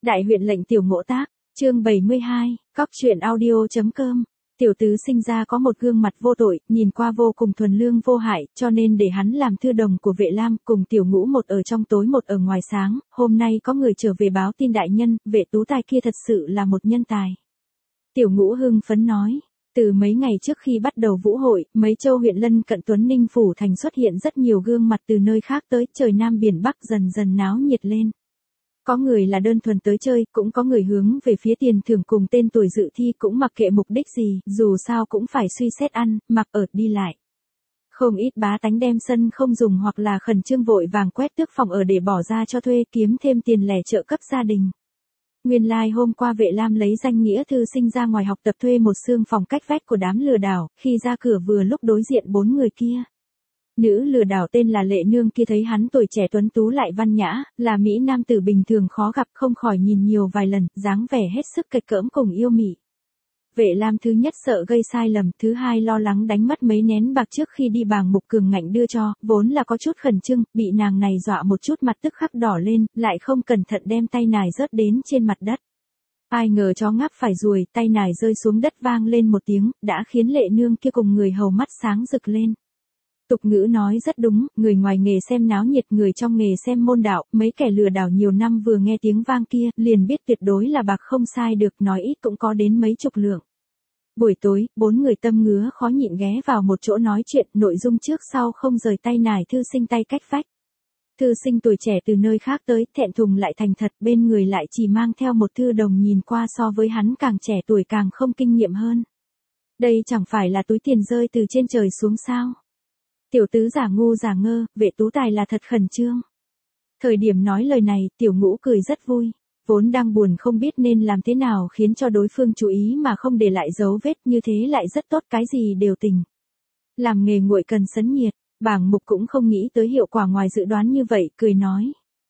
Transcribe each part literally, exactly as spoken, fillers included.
Đại huyện lệnh tiểu ngỗ tác, chương bảy mươi hai, cóc truyện audio.com. Tiểu tứ sinh ra có một gương mặt vô tội, nhìn qua vô cùng thuần lương vô hại, cho nên để hắn làm thư đồng của vệ lam, cùng tiểu ngũ một ở trong tối một ở ngoài sáng. Hôm nay có người trở về báo tin đại nhân, vệ tú tài kia thật sự là một nhân tài. Tiểu ngũ hưng phấn nói. Từ mấy ngày trước khi bắt đầu vũ hội, mấy châu huyện lân cận Tuấn Ninh Phủ Thành xuất hiện rất nhiều gương mặt từ nơi khác tới, trời Nam Biển Bắc dần dần náo nhiệt lên. Có người là đơn thuần tới chơi, cũng có người hướng về phía tiền thưởng cùng tên tuổi dự thi, cũng mặc kệ mục đích gì, dù sao cũng phải suy xét ăn, mặc ở đi lại. Không ít bá tánh đem sân không dùng hoặc là khẩn trương vội vàng quét tước phòng ở để bỏ ra cho thuê, kiếm thêm tiền lẻ trợ cấp gia đình. Nguyên lai like hôm qua vệ lam lấy danh nghĩa thư sinh ra ngoài học tập thuê một xương phòng cách vách của đám lừa đảo, khi ra cửa vừa lúc đối diện bốn người kia. Nữ lừa đảo tên là Lệ Nương kia thấy hắn tuổi trẻ tuấn tú lại văn nhã, là mỹ nam tử bình thường khó gặp, không khỏi nhìn nhiều vài lần, dáng vẻ hết sức kịch cỡm cùng yêu mị. Vệ lam thứ nhất sợ gây sai lầm, thứ hai lo lắng đánh mất mấy nén bạc trước khi đi bàng mục cường ngạnh đưa cho, vốn là có chút khẩn trương, bị nàng này dọa một chút mặt tức khắc đỏ lên, lại không cẩn thận đem tay nải rớt đến trên mặt đất. Ai ngờ chó ngáp phải ruồi, tay nải rơi xuống đất vang lên một tiếng, đã khiến Lệ Nương kia cùng người hầu mắt sáng rực lên. Tục ngữ nói rất đúng, người ngoài nghề xem náo nhiệt, người trong nghề xem môn đạo, mấy kẻ lừa đảo nhiều năm vừa nghe tiếng vang kia, liền biết tuyệt đối là bạc không sai được, nói ít cũng có đến mấy chục lượng. Buổi tối, bốn người tâm ngứa khó nhịn ghé vào một chỗ nói chuyện, nội dung trước sau không rời tay nải thư sinh tay cách vách. Thư sinh tuổi trẻ từ nơi khác tới, thẹn thùng lại thành thật, bên người lại chỉ mang theo một thư đồng nhìn qua so với hắn càng trẻ tuổi càng không kinh nghiệm hơn. Đây chẳng phải là túi tiền rơi từ trên trời xuống sao? Tiểu tứ giả ngu giả ngơ, vệ tú tài là thật khẩn trương. Thời điểm nói lời này, tiểu ngũ cười rất vui. Vốn đang buồn không biết nên làm thế nào khiến cho đối phương chú ý mà không để lại dấu vết, như thế lại rất tốt, cái gì đều tình. Làm nghề nguội cần sấn nhiệt, bảng mục cũng không nghĩ tới hiệu quả ngoài dự đoán như vậy, cười nói.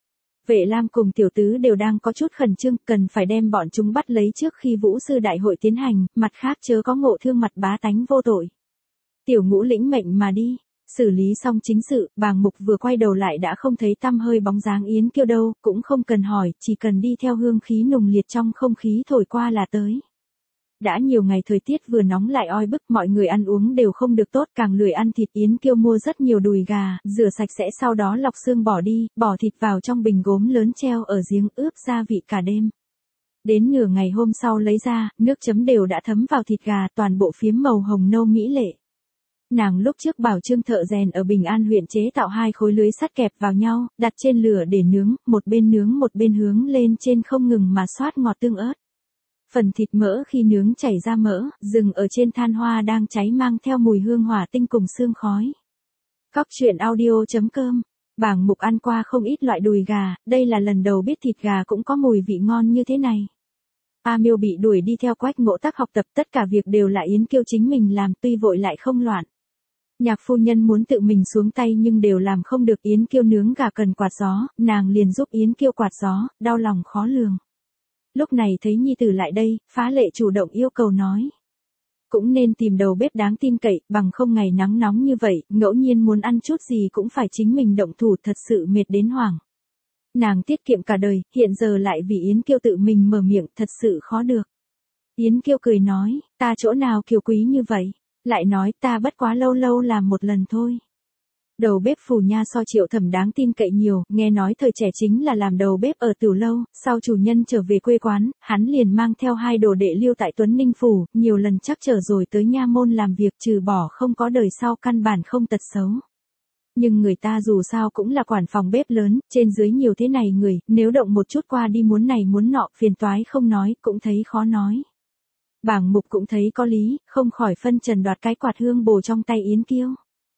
Vệ lam cùng tiểu tứ đều đang có chút khẩn trương, cần phải đem bọn chúng bắt lấy trước khi vũ sư đại hội tiến hành, mặt khác chớ có ngộ thương mặt bá tánh vô tội. Tiểu ngũ lĩnh mệnh mà đi. Xử lý xong chính sự, bàng mục vừa quay đầu lại đã không thấy tăm hơi bóng dáng Yến Kiêu đâu, cũng không cần hỏi, chỉ cần đi theo hương khí nùng liệt trong không khí thổi qua là tới. Đã nhiều ngày thời tiết vừa nóng lại oi bức, mọi người ăn uống đều không được tốt, càng lười ăn thịt. Yến Kiêu mua rất nhiều đùi gà, rửa sạch sẽ sau đó lọc xương bỏ đi, bỏ thịt vào trong bình gốm lớn treo ở giếng ướp gia vị cả đêm. Đến nửa ngày hôm sau lấy ra, nước chấm đều đã thấm vào thịt gà, toàn bộ phiếm màu hồng nâu mỹ lệ. Nàng lúc trước bảo Trương thợ rèn ở Bình An huyện chế tạo hai khối lưới sắt kẹp vào nhau, đặt trên lửa để nướng, một bên nướng một bên hướng lên trên không ngừng mà xoát ngọt tương ớt. Phần thịt mỡ khi nướng chảy ra mỡ, dừng ở trên than hoa đang cháy mang theo mùi hương hỏa tinh cùng sương khói. Cóc truyện audio.com. Bảng mục ăn qua không ít loại đùi gà, đây là lần đầu biết thịt gà cũng có mùi vị ngon như thế này. A Miêu bị đuổi đi theo Quách Ngộ Tác học tập, tất cả việc đều là Yến Kiêu chính mình làm, tuy vội lại không loạn. Nhạc phu nhân muốn tự mình xuống tay nhưng đều làm không được. Yến Kiêu nướng gà cần quạt gió, nàng liền giúp Yến Kiêu quạt gió, đau lòng khó lường. Lúc này thấy nhi tử lại đây, Phá Lệ chủ động yêu cầu nói. Cũng nên tìm đầu bếp đáng tin cậy, bằng không ngày nắng nóng như vậy, ngẫu nhiên muốn ăn chút gì cũng phải chính mình động thủ, thật sự mệt đến hoảng. Nàng tiết kiệm cả đời, hiện giờ lại vì Yến Kiêu tự mình mở miệng, thật sự khó được. Yến Kiêu cười nói, ta chỗ nào kiều quý như vậy, lại nói ta bất quá lâu lâu làm một lần thôi. Đầu bếp Phù Nha so Triệu Thẩm đáng tin cậy nhiều, nghe nói thời trẻ chính là làm đầu bếp ở Tửu Lâu, sau chủ nhân trở về quê quán, hắn liền mang theo hai đồ đệ lưu tại Tuấn Ninh Phủ, nhiều lần chắc trở rồi tới nha môn làm việc, trừ bỏ không có đời sau căn bản không tật xấu. Nhưng người ta dù sao cũng là quản phòng bếp lớn, trên dưới nhiều thế này người, nếu động một chút qua đi muốn này muốn nọ, phiền toái không nói, cũng thấy khó nói. Bảng mục cũng thấy có lý, không khỏi phân trần đoạt cái quạt hương bồ trong tay Yến Kiêu.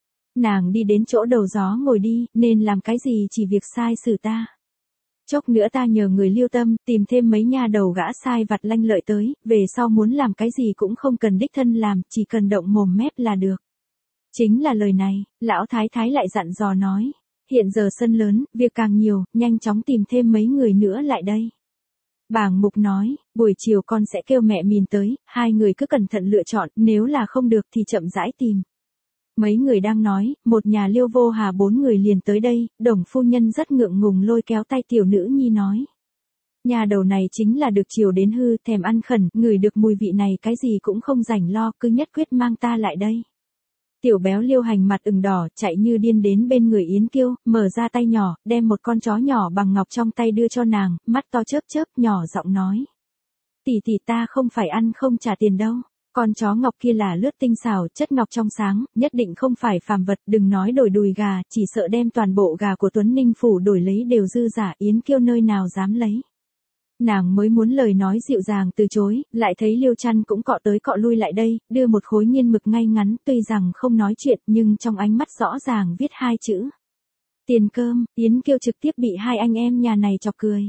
Nàng đi đến chỗ đầu gió ngồi đi, nên làm cái gì chỉ việc sai xử ta. Chốc nữa ta nhờ người lưu tâm, tìm thêm mấy nha đầu gã sai vặt lanh lợi tới, về sau muốn làm cái gì cũng không cần đích thân làm, chỉ cần động mồm mép là được. Chính là lời này, lão thái thái lại dặn dò nói, hiện giờ sân lớn, việc càng nhiều, nhanh chóng tìm thêm mấy người nữa lại đây. Bàng mục nói, buổi chiều con sẽ kêu mẹ Mìn tới, hai người cứ cẩn thận lựa chọn, nếu là không được thì chậm rãi tìm. Mấy người đang nói, một nhà Liêu Vô Hà bốn người liền tới đây, Đồng phu nhân rất ngượng ngùng lôi kéo tay tiểu nữ nhi nói. Nhà đầu này chính là được chiều đến hư, thèm ăn khẩn, ngửi được mùi vị này cái gì cũng không rảnh lo, cứ nhất quyết mang ta lại đây. Tiểu béo Liêu Hành mặt ửng đỏ, chạy như điên đến bên người Yến Kiêu, mở ra tay nhỏ, đem một con chó nhỏ bằng ngọc trong tay đưa cho nàng, mắt to chớp chớp, nhỏ giọng nói. Tỷ tỷ ta không phải ăn không trả tiền đâu. Con chó ngọc kia là lướt tinh xảo, chất ngọc trong sáng, nhất định không phải phàm vật, đừng nói đổi đùi gà, chỉ sợ đem toàn bộ gà của Tuấn Ninh phủ đổi lấy đều dư giả, Yến Kiêu nơi nào dám lấy. Nàng mới muốn lời nói dịu dàng từ chối, lại thấy Liêu Chăn cũng cọ tới cọ lui lại đây, đưa một khối nghiên mực ngay ngắn, tuy rằng không nói chuyện nhưng trong ánh mắt rõ ràng viết hai chữ. Tiền cơm, Yến Kiêu trực tiếp bị hai anh em nhà này chọc cười.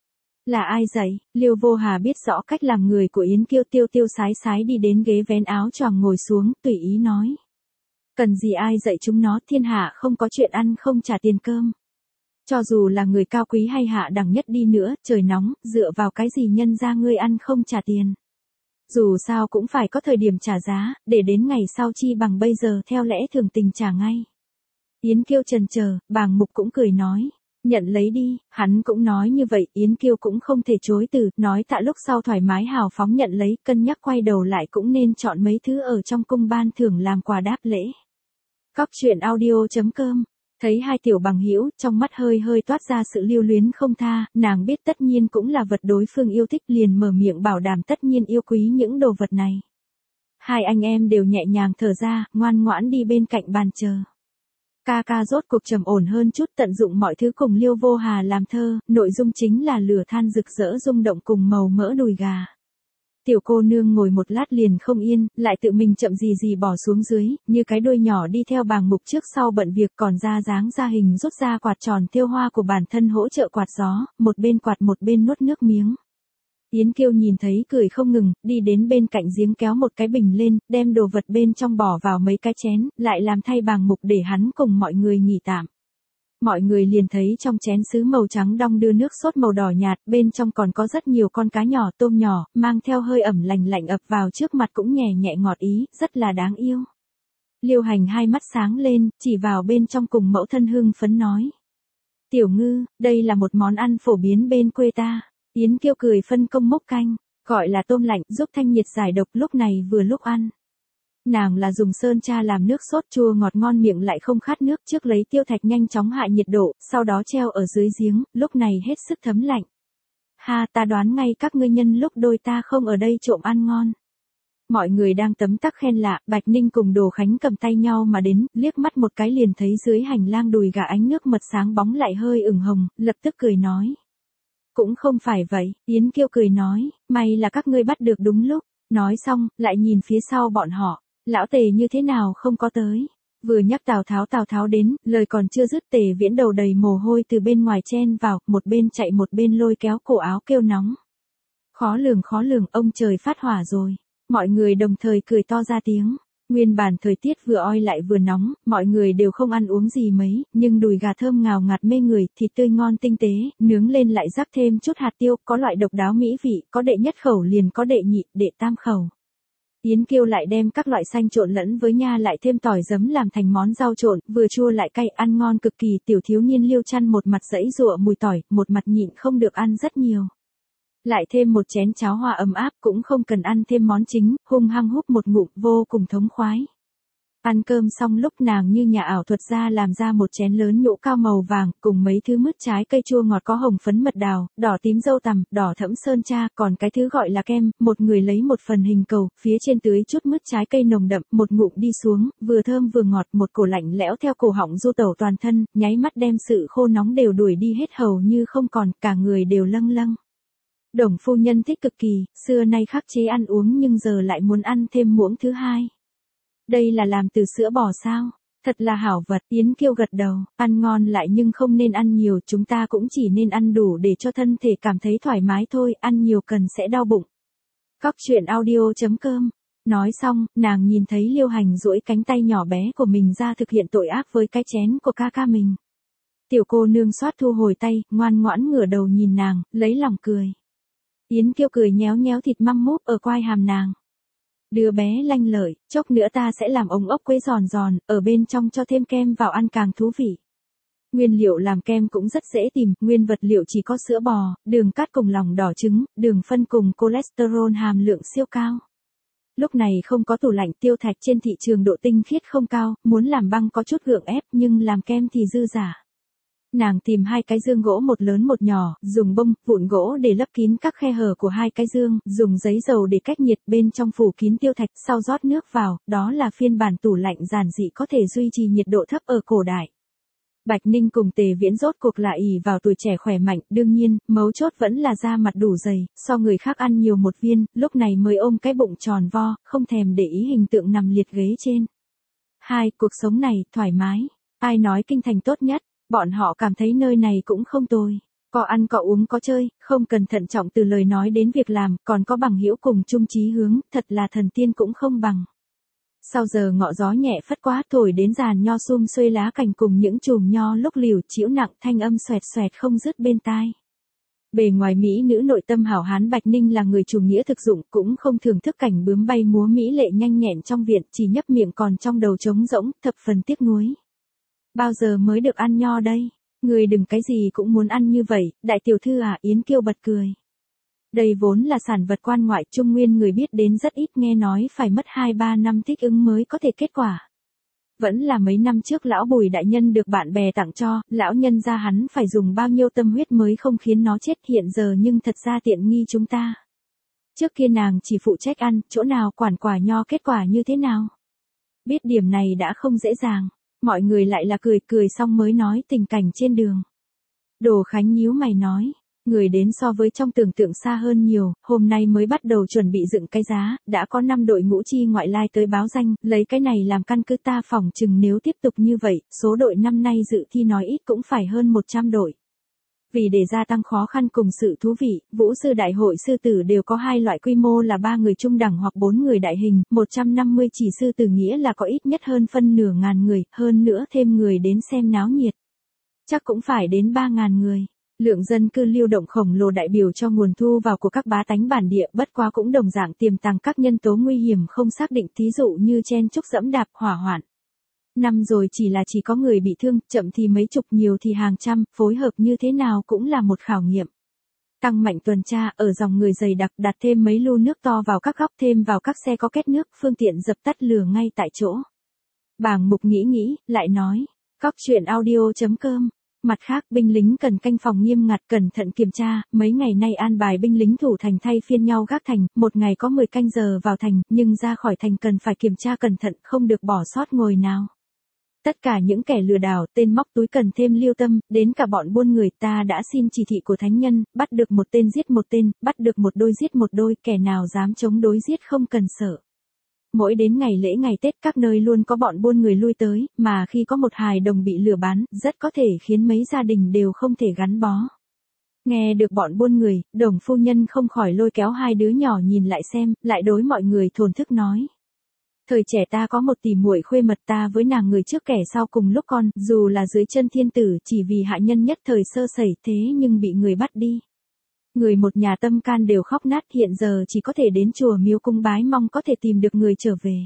Là ai dạy? Liêu Vô Hà biết rõ cách làm người của Yến Kiêu, tiêu tiêu sái sái đi đến ghế vén áo choàng ngồi xuống, tùy ý nói. Cần gì ai dạy chúng nó, thiên hạ không có chuyện ăn không trả tiền cơm. Cho dù là người cao quý hay hạ đẳng nhất đi nữa, trời nóng, dựa vào cái gì nhân ra ngươi ăn không trả tiền. Dù sao cũng phải có thời điểm trả giá, để đến ngày sau chi bằng bây giờ theo lẽ thường tình trả ngay. Yến Kiêu chần chờ, Bàng Mục cũng cười nói. Nhận lấy đi, hắn cũng nói như vậy, Yến Kiêu cũng không thể chối từ, nói tạ lúc sau thoải mái hào phóng nhận lấy, cân nhắc quay đầu lại cũng nên chọn mấy thứ ở trong cung ban thưởng làm quà đáp lễ. Cóc truyện audio chấm com. Thấy hai tiểu bằng hữu, trong mắt hơi hơi toát ra sự lưu luyến không tha, nàng biết tất nhiên cũng là vật đối phương yêu thích, liền mở miệng bảo đảm tất nhiên yêu quý những đồ vật này. Hai anh em đều nhẹ nhàng thở ra, ngoan ngoãn đi bên cạnh bàn chờ. Ca ca rốt cuộc trầm ổn hơn chút, tận dụng mọi thứ cùng Liêu Vô Hà làm thơ, nội dung chính là lửa than rực rỡ rung động cùng màu mỡ đùi gà. Tiểu cô nương ngồi một lát liền không yên, lại tự mình chậm gì gì bỏ xuống dưới, như cái đuôi nhỏ đi theo Bàng Mục trước sau bận việc, còn ra dáng ra hình rút ra quạt tròn tiêu hoa của bản thân hỗ trợ quạt gió, một bên quạt một bên nuốt nước miếng. Yến Kiêu nhìn thấy cười không ngừng, đi đến bên cạnh giếng kéo một cái bình lên, đem đồ vật bên trong bỏ vào mấy cái chén, lại làm thay Bàng Mục để hắn cùng mọi người nghỉ tạm. Mọi người liền thấy trong chén sứ màu trắng đong đưa nước sốt màu đỏ nhạt, bên trong còn có rất nhiều con cá nhỏ, tôm nhỏ, mang theo hơi ẩm lành lạnh ập vào trước mặt cũng nhẹ nhẹ ngọt ý, rất là đáng yêu. Liêu Hành hai mắt sáng lên, chỉ vào bên trong cùng mẫu thân hưng phấn nói. Tiểu Ngư, đây là một món ăn phổ biến bên quê ta. Yến Kiêu cười phân công múc canh, gọi là tôm lạnh, giúp thanh nhiệt giải độc, lúc này vừa lúc ăn. Nàng là dùng sơn tra làm nước sốt chua ngọt ngon miệng lại không khát nước, trước lấy tiêu thạch nhanh chóng hạ nhiệt độ, sau đó treo ở dưới giếng, lúc này hết sức thấm lạnh. Ha, ta đoán ngay các ngươi nhân lúc đôi ta không ở đây trộm ăn ngon. Mọi người đang tấm tắc khen lạ, Bạch Ninh cùng Đồ Khánh cầm tay nhau mà đến, liếc mắt một cái liền thấy dưới hành lang đùi gà ánh nước mật sáng bóng lại hơi ửng hồng, lập tức cười nói. Cũng không phải vậy, Yến Kiêu cười nói, may là các ngươi bắt được đúng lúc. Nói xong, lại nhìn phía sau bọn họ. Lão Tề như thế nào không có tới. Vừa nhắc Tào Tháo Tào Tháo đến, lời còn chưa dứt Tề Viễn đầu đầy mồ hôi từ bên ngoài chen vào, một bên chạy một bên lôi kéo cổ áo kêu nóng. Khó lường khó lường, ông trời phát hỏa rồi. Mọi người đồng thời cười to ra tiếng. Nguyên bản thời tiết vừa oi lại vừa nóng, mọi người đều không ăn uống gì mấy, nhưng đùi gà thơm ngào ngạt mê người, thịt tươi ngon tinh tế, nướng lên lại rắc thêm chút hạt tiêu, có loại độc đáo mỹ vị, có đệ nhất khẩu liền có đệ nhị, đệ tam khẩu. Yến Kiêu lại đem các loại xanh trộn lẫn với nha lại thêm tỏi giấm làm thành món rau trộn, vừa chua lại cay, ăn ngon cực kỳ. Tiểu thiếu niên Liêu Chăn một mặt dẫy dụa mùi tỏi, một mặt nhịn không được ăn rất nhiều. Lại thêm một chén cháo hoa ấm áp, cũng không cần ăn thêm món chính, hung hăng húp một ngụm vô cùng thống khoái. Ăn cơm xong lúc nàng như nhà ảo thuật ra làm ra một chén lớn nhũ cao màu vàng, cùng mấy thứ mứt trái cây chua ngọt có hồng phấn mật đào, đỏ tím dâu tằm, đỏ thẫm sơn tra, còn cái thứ gọi là kem, một người lấy một phần hình cầu, phía trên tưới chút mứt trái cây nồng đậm, một ngụm đi xuống, vừa thơm vừa ngọt, một cổ lạnh lẽo theo cổ họng du tẩu toàn thân, nháy mắt đem sự khô nóng đều đuổi đi hết hầu như không còn, cả người đều lâng lâng. Đồng phu nhân thích cực kỳ, xưa nay khắc chế ăn uống nhưng giờ lại muốn ăn thêm muỗng thứ hai. Đây là làm từ sữa bò sao? Thật là hảo vật. Yến Kiêu gật đầu, ăn ngon lại nhưng không nên ăn nhiều, chúng ta cũng chỉ nên ăn đủ để cho thân thể cảm thấy thoải mái thôi, ăn nhiều cần sẽ đau bụng. Cóc truyện audio chấm com. Nói xong, nàng nhìn thấy Liêu Hành duỗi cánh tay nhỏ bé của mình ra thực hiện tội ác với cái chén của ca ca mình. Tiểu cô nương xoát thu hồi tay, ngoan ngoãn ngửa đầu nhìn nàng, lấy lòng cười. Yến Kiêu cười nhéo nhéo thịt măm múp ở quai hàm nàng. Đứa bé lanh lợi, chốc nữa ta sẽ làm ống ốc quế giòn giòn, ở bên trong cho thêm kem vào ăn càng thú vị. Nguyên liệu làm kem cũng rất dễ tìm, nguyên vật liệu chỉ có sữa bò, đường cát cùng lòng đỏ trứng, đường phân cùng cholesterol hàm lượng siêu cao. Lúc này không có tủ lạnh, tiêu thạch trên thị trường độ tinh khiết không cao, muốn làm băng có chút gượng ép nhưng làm kem thì dư giả. Nàng tìm hai cái dương gỗ một lớn một nhỏ, dùng bông, vụn gỗ để lấp kín các khe hở của hai cái dương, dùng giấy dầu để cách nhiệt bên trong phủ kín tiêu thạch, sau rót nước vào, đó là phiên bản tủ lạnh giản dị có thể duy trì nhiệt độ thấp ở cổ đại. Bạch Ninh cùng Tề Viễn rốt cuộc lại ỷ vào tuổi trẻ khỏe mạnh, đương nhiên, mấu chốt vẫn là da mặt đủ dày, so người khác ăn nhiều một viên, lúc này mới ôm cái bụng tròn vo, không thèm để ý hình tượng nằm liệt ghế trên. Hai, cuộc sống này, thoải mái. Ai nói kinh thành tốt nhất, bọn họ cảm thấy nơi này cũng không tồi. Có ăn có uống có chơi, không cần thận trọng từ lời nói đến việc làm, còn có bằng hữu cùng chung chí hướng, thật là thần tiên cũng không bằng. Sau giờ ngọ gió nhẹ phất quá thổi đến giàn nho sum xuê lá cành cùng những chùm nho lúc liều chĩu nặng thanh âm xoẹt xoẹt không dứt bên tai. Bề ngoài mỹ nữ nội tâm hảo hán Bạch Ninh là người chủ nghĩa thực dụng cũng không thưởng thức cảnh bướm bay múa mỹ lệ nhanh nhẹn trong viện chỉ nhấp miệng còn trong đầu trống rỗng thập phần tiếc nuối. Bao giờ mới được ăn nho đây? Người đừng cái gì cũng muốn ăn như vậy, đại tiểu thư à, Yến Kiêu bật cười. Đây vốn là sản vật quan ngoại Trung Nguyên người biết đến rất ít, nghe nói phải mất hai ba năm thích ứng mới có thể kết quả. Vẫn là mấy năm trước lão Bùi đại nhân được bạn bè tặng cho, lão nhân ra hắn phải dùng bao nhiêu tâm huyết mới không khiến nó chết hiện giờ nhưng thật ra tiện nghi chúng ta. Trước kia nàng chỉ phụ trách ăn, chỗ nào quản quả nho kết quả như thế nào. Biết điểm này đã không dễ dàng, mọi người lại là cười cười xong mới nói tình cảnh trên đường. Đồ Khánh nhíu mày nói. Người đến so với trong tưởng tượng xa hơn nhiều, hôm nay mới bắt đầu chuẩn bị dựng cái giá, đã có năm đội ngũ chi ngoại lai tới báo danh, lấy cái này làm căn cứ ta phỏng chừng nếu tiếp tục như vậy, số đội năm nay dự thi nói ít cũng phải hơn một trăm đội. Vì để gia tăng khó khăn cùng sự thú vị, vũ sư đại hội sư tử đều có hai loại quy mô là ba người trung đẳng hoặc bốn người đại hình, một trăm năm mươi chỉ sư tử nghĩa là có ít nhất hơn phân nửa ngàn người, hơn nữa thêm người đến xem náo nhiệt. Chắc cũng phải đến ba ngàn người. Lượng dân cư lưu động khổng lồ đại biểu cho nguồn thu vào của các bá tánh bản địa bất quá cũng đồng dạng tiềm tàng các nhân tố nguy hiểm không xác định thí dụ như chen chúc dẫm đạp hỏa hoạn. Năm rồi chỉ là chỉ có người bị thương, chậm thì mấy chục nhiều thì hàng trăm, phối hợp như thế nào cũng là một khảo nghiệm. Tăng mạnh tuần tra ở dòng người dày đặc đặt thêm mấy lu nước to vào các góc thêm vào các xe có két nước phương tiện dập tắt lửa ngay tại chỗ. Bàng Mục nghĩ nghĩ, lại nói, cóc truyện audio chấm com. Mặt khác binh lính cần canh phòng nghiêm ngặt cẩn thận kiểm tra, mấy ngày nay an bài binh lính thủ thành thay phiên nhau gác thành, một ngày có mười canh giờ vào thành, nhưng ra khỏi thành cần phải kiểm tra cẩn thận, không được bỏ sót ngồi nào. Tất cả những kẻ lừa đảo, tên móc túi cần thêm lưu tâm, đến cả bọn buôn người ta đã xin chỉ thị của thánh nhân, bắt được một tên giết một tên, bắt được một đôi giết một đôi, kẻ nào dám chống đối giết không cần sợ. Mỗi đến ngày lễ ngày Tết các nơi luôn có bọn buôn người lui tới, mà khi có một hài đồng bị lừa bán, rất có thể khiến mấy gia đình đều không thể gắn bó. Nghe được bọn buôn người, Đồng phu nhân không khỏi lôi kéo hai đứa nhỏ nhìn lại xem, lại đối mọi người thổn thức nói. Thời trẻ ta có một tỷ muội khuê mật ta với nàng người trước kẻ sau cùng lúc con, dù là dưới chân thiên tử chỉ vì hạ nhân nhất thời sơ sẩy thế nhưng bị người bắt đi. Người một nhà tâm can đều khóc nát hiện giờ chỉ có thể đến chùa miếu cung bái mong có thể tìm được người trở về.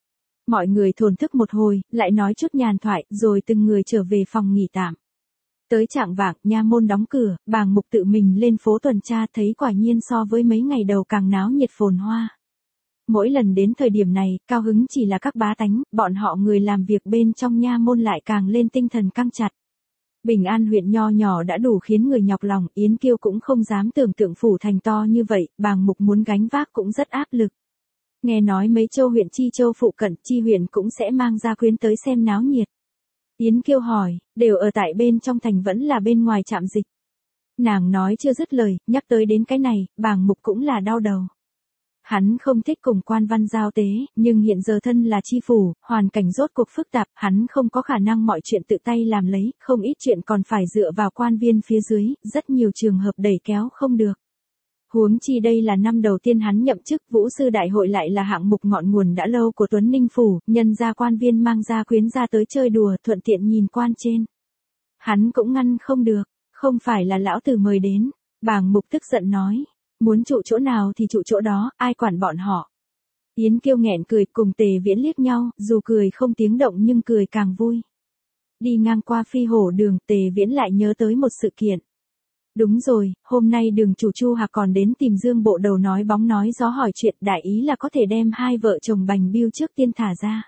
Mọi người thổn thức một hồi, lại nói chút nhàn thoại, rồi từng người trở về phòng nghỉ tạm. Tới trạng vạng, nha môn đóng cửa, Bàng Mục tự mình lên phố tuần tra thấy quả nhiên so với mấy ngày đầu càng náo nhiệt phồn hoa. Mỗi lần đến thời điểm này, cao hứng chỉ là các bá tánh, bọn họ người làm việc bên trong nha môn lại càng lên tinh thần căng chặt. Bình An huyện nho nhỏ đã đủ khiến người nhọc lòng, Yến Kiêu cũng không dám tưởng tượng phủ thành to như vậy, Bàng Mục muốn gánh vác cũng rất áp lực. Nghe nói mấy châu huyện Chi Châu phụ cận, Chi huyện cũng sẽ mang gia quyến tới xem náo nhiệt. Yến Kiêu hỏi, đều ở tại bên trong thành vẫn là bên ngoài trạm dịch. Nàng nói chưa dứt lời, nhắc tới đến cái này, Bàng Mục cũng là đau đầu. Hắn không thích cùng quan văn giao tế, nhưng hiện giờ thân là chi phủ, hoàn cảnh rốt cuộc phức tạp, hắn không có khả năng mọi chuyện tự tay làm lấy, không ít chuyện còn phải dựa vào quan viên phía dưới, rất nhiều trường hợp đẩy kéo không được. Huống chi đây là năm đầu tiên hắn nhậm chức, vũ sư đại hội lại là hạng mục ngọn nguồn đã lâu của Tuấn Ninh phủ, nhân ra quan viên mang ra quyến ra tới chơi đùa, thuận tiện nhìn quan trên. Hắn cũng ngăn không được, không phải là lão tử mời đến, Bàng Mục tức giận nói. Muốn trụ chỗ nào thì trụ chỗ đó, ai quản bọn họ. Yến Kiêu nghẹn cười cùng Tề Viễn liếc nhau, dù cười không tiếng động nhưng cười càng vui. Đi ngang qua Phi Hổ đường, Tề Viễn lại nhớ tới một sự kiện. Đúng rồi, hôm nay đường chủ Chu Hạc còn đến tìm Dương Bộ Đầu nói bóng nói gió hỏi chuyện, đại ý là có thể đem hai vợ chồng Bành Biêu trước tiên thả ra.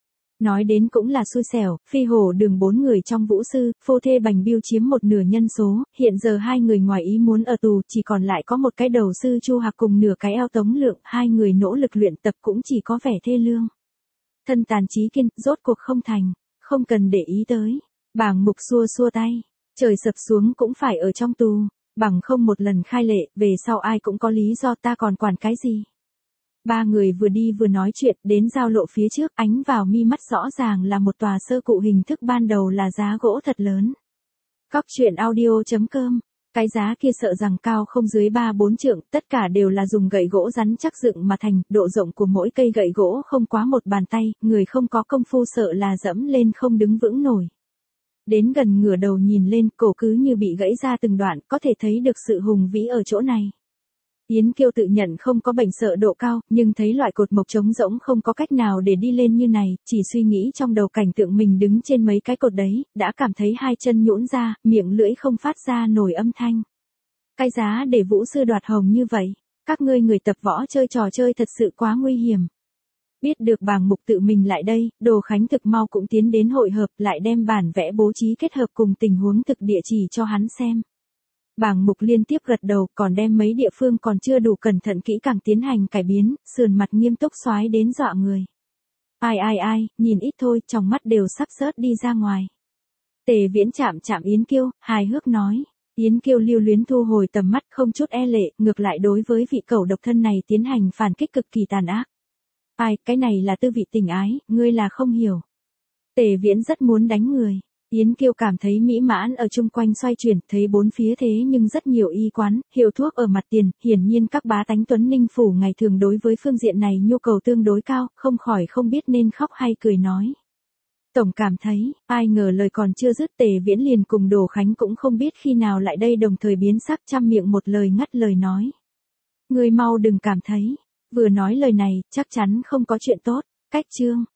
Nói đến cũng là xui xẻo, Phi Hổ đường bốn người trong vũ sư, phô thê Bành Biêu chiếm một nửa nhân số, hiện giờ hai người ngoài ý muốn ở tù, chỉ còn lại có một cái đầu sư Chu Hạc cùng nửa cái eo Tống Lượng, hai người nỗ lực luyện tập cũng chỉ có vẻ thê lương. Thân tàn trí kiên, rốt cuộc không thành, không cần để ý tới. Bàng Mục xua xua tay, trời sập xuống cũng phải ở trong tù, bằng không một lần khai lệ, về sau ai cũng có lý do, ta còn quản cái gì. Ba người vừa đi vừa nói chuyện, đến giao lộ phía trước, ánh vào mi mắt rõ ràng là một tòa sơ cụ hình thức ban đầu là giá gỗ thật lớn. Cóc truyện audio chấm com, cái giá kia sợ rằng cao không dưới ba bốn trượng, tất cả đều là dùng gậy gỗ rắn chắc dựng mà thành, độ rộng của mỗi cây gậy gỗ không quá một bàn tay, người không có công phu sợ là dẫm lên không đứng vững nổi. Đến gần ngửa đầu nhìn lên, cổ cứ như bị gãy ra từng đoạn, có thể thấy được sự hùng vĩ ở chỗ này. Yến Kiêu tự nhận không có bệnh sợ độ cao, nhưng thấy loại cột mộc trống rỗng không có cách nào để đi lên như này, chỉ suy nghĩ trong đầu cảnh tượng mình đứng trên mấy cái cột đấy, đã cảm thấy hai chân nhũn ra, miệng lưỡi không phát ra nổi âm thanh. Cái giá để vũ sư đoạt hồng như vậy, các ngươi người tập võ chơi trò chơi thật sự quá nguy hiểm. Biết được Bàng Mục tự mình lại đây, Đồ Khánh thực mau cũng tiến đến hội hợp, lại đem bản vẽ bố trí kết hợp cùng tình huống thực địa chỉ cho hắn xem. Bàng Mục liên tiếp gật đầu, còn đem mấy địa phương còn chưa đủ cẩn thận kỹ càng tiến hành cải biến, sườn mặt nghiêm túc xoái đến dọa người. Ai ai ai, nhìn ít thôi, trong mắt đều sắp rớt đi ra ngoài. Tề Viễn chạm chạm Yến Kiêu, hài hước nói. Yến Kiêu lưu luyến thu hồi tầm mắt, không chút e lệ, ngược lại đối với vị cẩu độc thân này tiến hành phản kích cực kỳ tàn ác. Ai, cái này là tư vị tình ái, ngươi là không hiểu. Tề Viễn rất muốn đánh người. Yến Kiêu cảm thấy mỹ mãn ở chung quanh xoay chuyển, thấy bốn phía thế nhưng rất nhiều y quán, hiệu thuốc ở mặt tiền, hiển nhiên các bá tánh Tuấn Ninh phủ ngày thường đối với phương diện này nhu cầu tương đối cao, không khỏi không biết nên khóc hay cười nói. Tổng cảm thấy, ai ngờ lời còn chưa dứt, Tề Viễn liền cùng Đồ Khánh cũng không biết khi nào lại đây đồng thời biến sắc, trăm miệng một lời ngắt lời nói. Ngươi mau đừng cảm thấy, vừa nói lời này, chắc chắn không có chuyện tốt. Cách chương